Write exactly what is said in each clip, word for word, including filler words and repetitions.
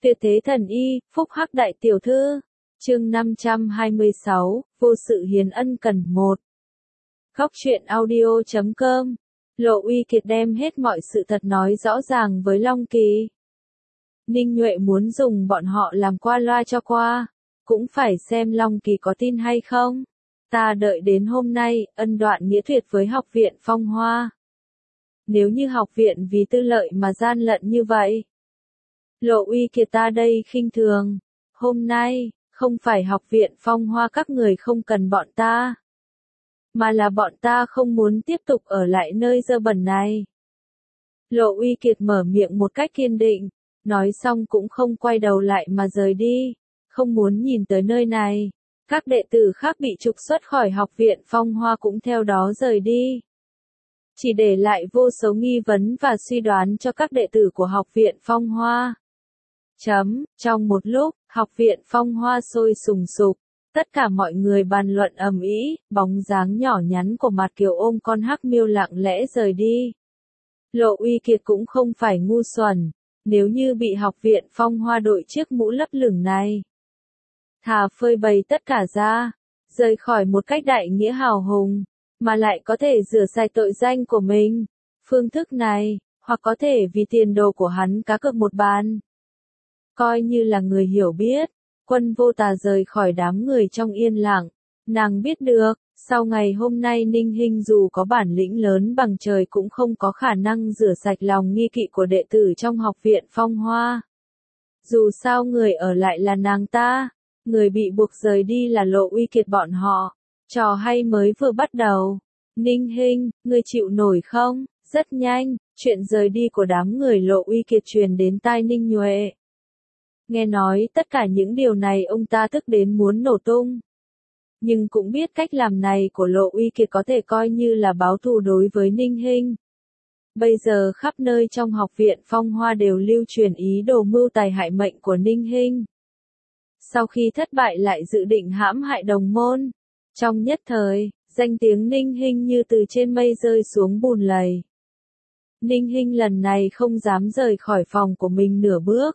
Tuyệt thế thần y, phúc hắc đại tiểu thư. Chương năm trăm hai mươi sáu, vô sự hiến ân cần một. Góc truyện audio chấm com. Lộ Uy Kiệt đem hết mọi sự thật nói rõ ràng với Long Kỳ. Ninh Nhuệ muốn dùng bọn họ làm qua loa cho qua, cũng phải xem Long Kỳ có tin hay không. Ta đợi đến hôm nay, ân đoạn nghĩa tuyệt với học viện Phong Hoa. Nếu như học viện vì tư lợi mà gian lận như vậy, Lộ Uy Kiệt ta đây khinh thường. Hôm nay, không phải học viện Phong Hoa các người không cần bọn ta, mà là bọn ta không muốn tiếp tục ở lại nơi dơ bẩn này. Lộ Uy Kiệt mở miệng một cách kiên định, nói xong cũng không quay đầu lại mà rời đi, không muốn nhìn tới nơi này. Các đệ tử khác bị trục xuất khỏi học viện Phong Hoa cũng theo đó rời đi, chỉ để lại vô số nghi vấn và suy đoán cho các đệ tử của học viện Phong Hoa. Chấm, trong một lúc, học viện Phong Hoa sôi sùng sục, tất cả mọi người bàn luận ầm ĩ, bóng dáng nhỏ nhắn của Mạt Kiều ôm con hắc miêu lặng lẽ rời đi. Lộ Uy Kiệt cũng không phải ngu xuẩn, nếu như bị học viện Phong Hoa đội chiếc mũ lấp lửng này, thà phơi bày tất cả ra, rời khỏi một cách đại nghĩa hào hùng, mà lại có thể rửa sạch tội danh của mình. Phương thức này, hoặc có thể vì tiền đồ của hắn cá cược một bàn. Coi như là người hiểu biết, Quân Vô Tà rời khỏi đám người trong yên lặng. Nàng biết được, sau ngày hôm nay Ninh Hinh dù có bản lĩnh lớn bằng trời cũng không có khả năng rửa sạch lòng nghi kỵ của đệ tử trong học viện Phong Hoa. Dù sao người ở lại là nàng ta, người bị buộc rời đi là Lộ Uy Kiệt bọn họ. Trò hay mới vừa bắt đầu. Ninh Hinh, ngươi chịu nổi không? Rất nhanh, chuyện rời đi của đám người Lộ Uy Kiệt truyền đến tai Ninh Nhuệ. Nghe nói tất cả những điều này ông ta tức đến muốn nổ tung. Nhưng cũng biết cách làm này của Lộ Uy Kiệt có thể coi như là báo thù đối với Ninh Hinh. Bây giờ khắp nơi trong học viện Phong Hoa đều lưu truyền ý đồ mưu tài hại mệnh của Ninh Hinh. Sau khi thất bại lại dự định hãm hại đồng môn. Trong nhất thời, danh tiếng Ninh Hinh như từ trên mây rơi xuống bùn lầy. Ninh Hinh lần này không dám rời khỏi phòng của mình nửa bước.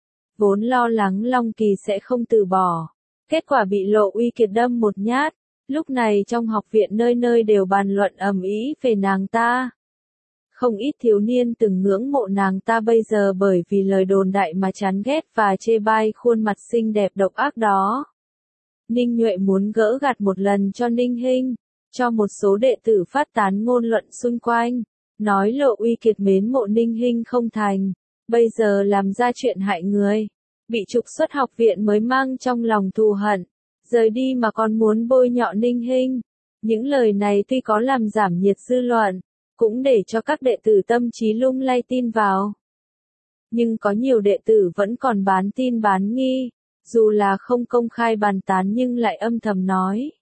Vốn lo lắng Long Kỳ sẽ không từ bỏ. Kết quả bị Lộ Uy Kiệt đâm một nhát. Lúc này trong học viện nơi nơi đều bàn luận ầm ĩ về nàng ta. Không ít thiếu niên từng ngưỡng mộ nàng ta bây giờ bởi vì lời đồn đại mà chán ghét và chê bai khuôn mặt xinh đẹp độc ác đó. Ninh Nhuệ muốn gỡ gạt một lần cho Ninh Hinh, cho một số đệ tử phát tán ngôn luận xung quanh, nói Lộ Uy Kiệt mến mộ Ninh Hinh không thành, bây giờ làm ra chuyện hại người, bị trục xuất học viện mới mang trong lòng thù hận, rời đi mà còn muốn bôi nhọ Ninh Hinh. Những lời này tuy có làm giảm nhiệt dư luận, cũng để cho các đệ tử tâm trí lung lay tin vào. Nhưng có nhiều đệ tử vẫn còn bán tin bán nghi. Dù là không công khai bàn tán nhưng lại âm thầm nói.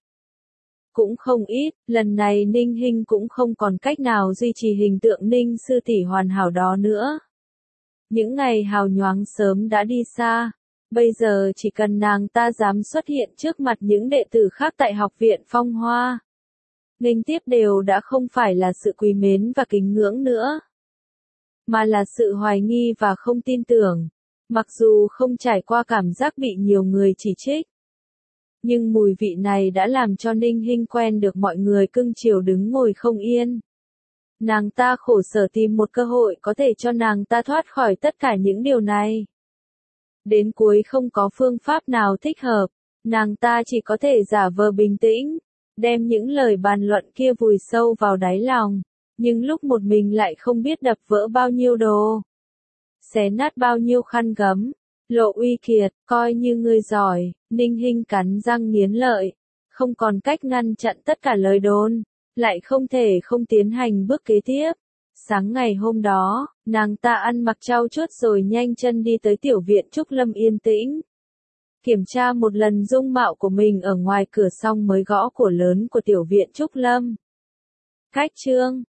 Cũng không ít, lần này Ninh Hinh cũng không còn cách nào duy trì hình tượng Ninh sư tỷ hoàn hảo đó nữa. Những ngày hào nhoáng sớm đã đi xa, bây giờ chỉ cần nàng ta dám xuất hiện trước mặt những đệ tử khác tại học viện Phong Hoa. Nghênh tiếp đều đã không phải là sự quý mến và kính ngưỡng nữa, mà là sự hoài nghi và không tin tưởng. Mặc dù không trải qua cảm giác bị nhiều người chỉ trích, nhưng mùi vị này đã làm cho Ninh Hinh quen được mọi người cưng chiều đứng ngồi không yên. Nàng ta khổ sở tìm một cơ hội có thể cho nàng ta thoát khỏi tất cả những điều này. Đến cuối không có phương pháp nào thích hợp, nàng ta chỉ có thể giả vờ bình tĩnh, đem những lời bàn luận kia vùi sâu vào đáy lòng, nhưng lúc một mình lại không biết đập vỡ bao nhiêu đồ, xé nát bao nhiêu khăn gấm. Lộ Uy Kiệt, coi như ngươi giỏi. Ninh Hinh cắn răng nghiến lợi, không còn cách ngăn chặn tất cả lời đồn, lại không thể không tiến hành bước kế tiếp. Sáng ngày hôm đó, nàng ta ăn mặc trau chuốt rồi nhanh chân đi tới tiểu viện Trúc Lâm yên tĩnh. Kiểm tra một lần dung mạo của mình ở ngoài cửa xong mới gõ cửa lớn của tiểu viện Trúc Lâm. Khách trương,